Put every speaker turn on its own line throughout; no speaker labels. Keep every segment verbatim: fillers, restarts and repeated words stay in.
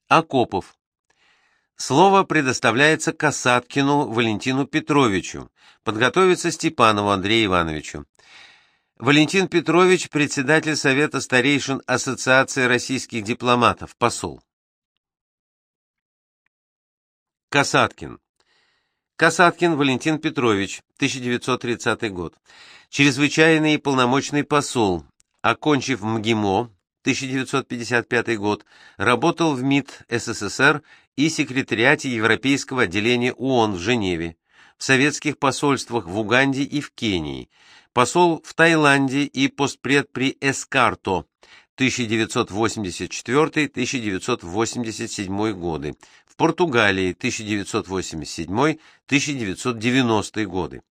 Акопов. Слово предоставляется Касаткину Валентину Петровичу, подготовиться Степанову Андрею Ивановичу. Валентин Петрович, председатель Совета старейшин Ассоциации российских дипломатов, посол. Касаткин. Касаткин Валентин Петрович, тысяча девятьсот тридцатый год. Чрезвычайный и полномочный посол, окончив МГИМО, тысяча девятьсот пятьдесят пятый год, работал в МИД СССР и секретариате Европейского отделения ООН в Женеве, в советских посольствах в Уганде и в Кении, посол в Таиланде и постпред при Эскарто, тысяча девятьсот восемьдесят четвёртый — тысяча девятьсот восемьдесят седьмой годы, в Португалии тысяча девятьсот восемьдесят седьмой — тысяча девятьсот девяностый годы.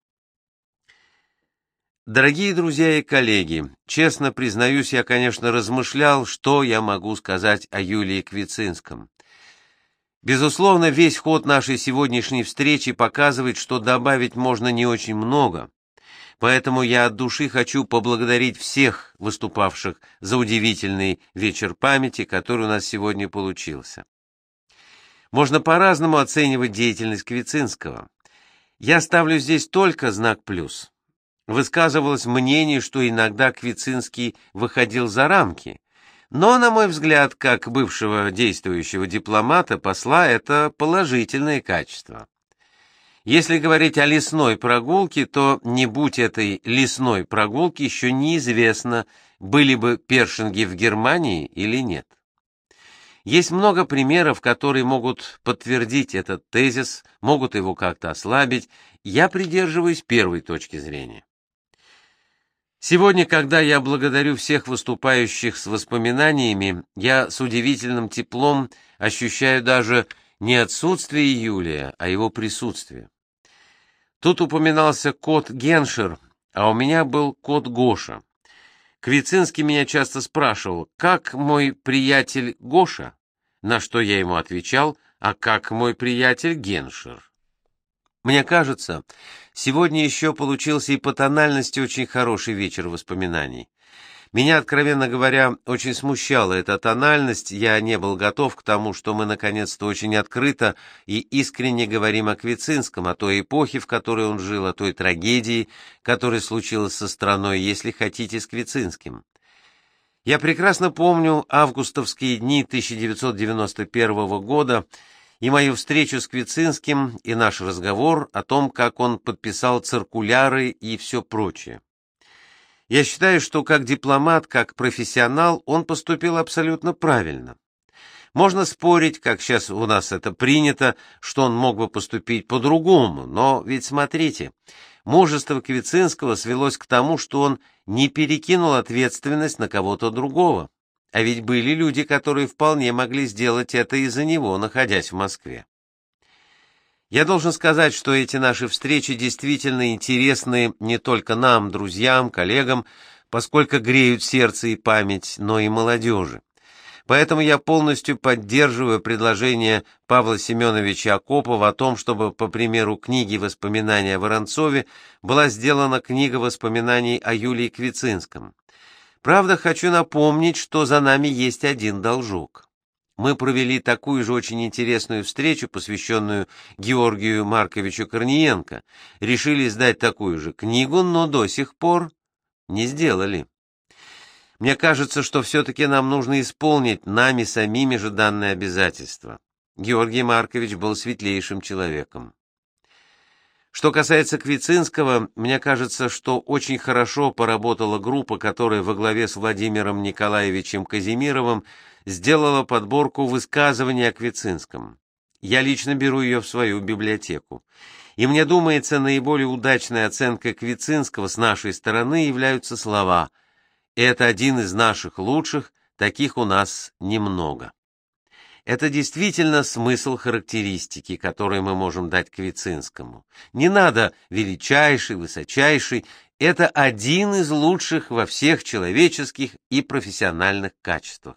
Дорогие друзья и коллеги, честно признаюсь, я, конечно, размышлял, что я могу сказать о Юлии Квицинском. Безусловно, весь ход нашей сегодняшней встречи показывает, что добавить можно не очень много. Поэтому я от души хочу поблагодарить всех выступавших за удивительный вечер памяти, который у нас сегодня получился. Можно по-разному оценивать деятельность Квицинского. Я ставлю здесь только знак плюс. Высказывалось мнение, что иногда Квицинский выходил за рамки, но, на мой взгляд, как бывшего действующего дипломата, посла, это положительное качество. Если говорить о лесной прогулке, то не будь этой лесной прогулки, еще неизвестно, были бы Першинги в Германии или нет. Есть много примеров, которые могут подтвердить этот тезис, могут его как-то ослабить. Я придерживаюсь первой точки зрения. Сегодня, когда я благодарю всех выступающих с воспоминаниями, я с удивительным теплом ощущаю даже не отсутствие Юлия, а его присутствие. Тут упоминался кот Геншер, а у меня был кот Гоша. Квицинский меня часто спрашивал, как мой приятель Гоша, на что я ему отвечал, а как мой приятель Геншер. Мне кажется, сегодня еще получился и по тональности очень хороший вечер воспоминаний. Меня, откровенно говоря, очень смущала эта тональность, я не был готов к тому, что мы наконец-то очень открыто и искренне говорим о Квицинском, о той эпохе, в которой он жил, о той трагедии, которая случилась со страной, если хотите, с Квицинским. Я прекрасно помню августовские дни тысяча девятьсот девяносто первого года, и мою встречу с Квицинским, и наш разговор о том, как он подписал циркуляры и все прочее. Я считаю, что как дипломат, как профессионал он поступил абсолютно правильно. Можно спорить, как сейчас у нас это принято, что он мог бы поступить по-другому, но ведь смотрите, мужество Квицинского свелось к тому, что он не перекинул ответственность на кого-то другого. А ведь были люди, которые вполне могли сделать это из-за него, находясь в Москве. Я должен сказать, что эти наши встречи действительно интересны не только нам, друзьям, коллегам, поскольку греют сердце и память, но и молодежи. Поэтому я полностью поддерживаю предложение Павла Семеновича Акопова о том, чтобы, по примеру книги «Воспоминания о Воронцове», была сделана книга воспоминаний о Юлии Квицинском. Правда, хочу напомнить, что за нами есть один должок. Мы провели такую же очень интересную встречу, посвященную Георгию Марковичу Корниенко, решили издать такую же книгу, но до сих пор не сделали. Мне кажется, что все-таки нам нужно исполнить нами самими же данное обязательство. Георгий Маркович был светлейшим человеком. Что касается Квицинского, мне кажется, что очень хорошо поработала группа, которая во главе с Владимиром Николаевичем Казимировым сделала подборку высказываний о Квицинском. Я лично беру ее в свою библиотеку. И мне думается, наиболее удачной оценкой Квицинского с нашей стороны являются слова «Это один из наших лучших, таких у нас немного». Это действительно смысл характеристики, который мы можем дать Квицинскому. Не надо величайший, высочайший. Это один из лучших во всех человеческих и профессиональных качествах.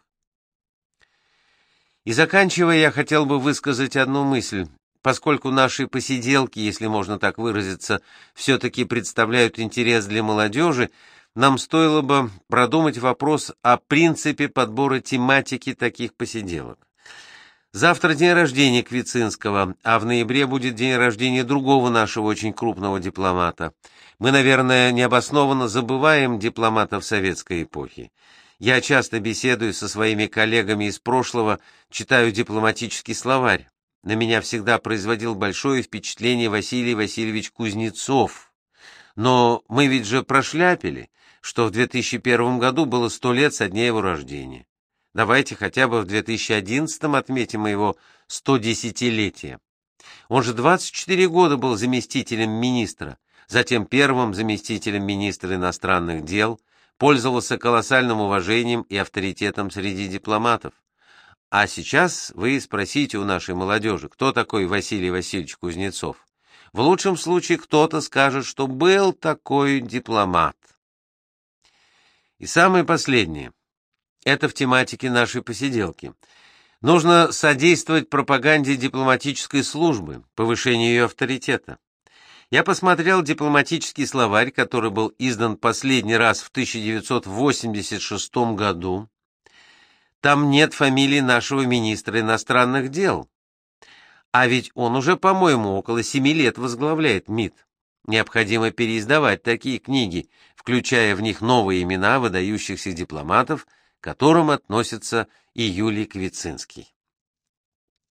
И заканчивая, я хотел бы высказать одну мысль. Поскольку наши посиделки, если можно так выразиться, все-таки представляют интерес для молодежи, нам стоило бы продумать вопрос о принципе подбора тематики таких посиделок. Завтра день рождения Квицинского, а в ноябре будет день рождения другого нашего очень крупного дипломата. Мы, наверное, необоснованно забываем дипломатов советской эпохи. Я часто беседую со своими коллегами из прошлого, читаю дипломатический словарь. На меня всегда производил большое впечатление Василий Васильевич Кузнецов. Но мы ведь же прошляпили, что в две тысячи первом году было сто лет со дня его рождения. Давайте хотя бы в две тысячи одиннадцатом отметим его стодесятилетие. Он же двадцать четыре года был заместителем министра, затем первым заместителем министра иностранных дел, пользовался колоссальным уважением и авторитетом среди дипломатов. А сейчас вы спросите у нашей молодежи, кто такой Василий Васильевич Кузнецов. В лучшем случае кто-то скажет, что был такой дипломат. И самое последнее. Это в тематике нашей посиделки. Нужно содействовать пропаганде дипломатической службы, повышению ее авторитета. Я посмотрел дипломатический словарь, который был издан последний раз в тысяча девятьсот восемьдесят шестом году. Там нет фамилии нашего министра иностранных дел. А ведь он уже, по-моему, около семи лет возглавляет МИД. Необходимо переиздавать такие книги, включая в них новые имена выдающихся дипломатов, к которым относится и Юлий Квицинский.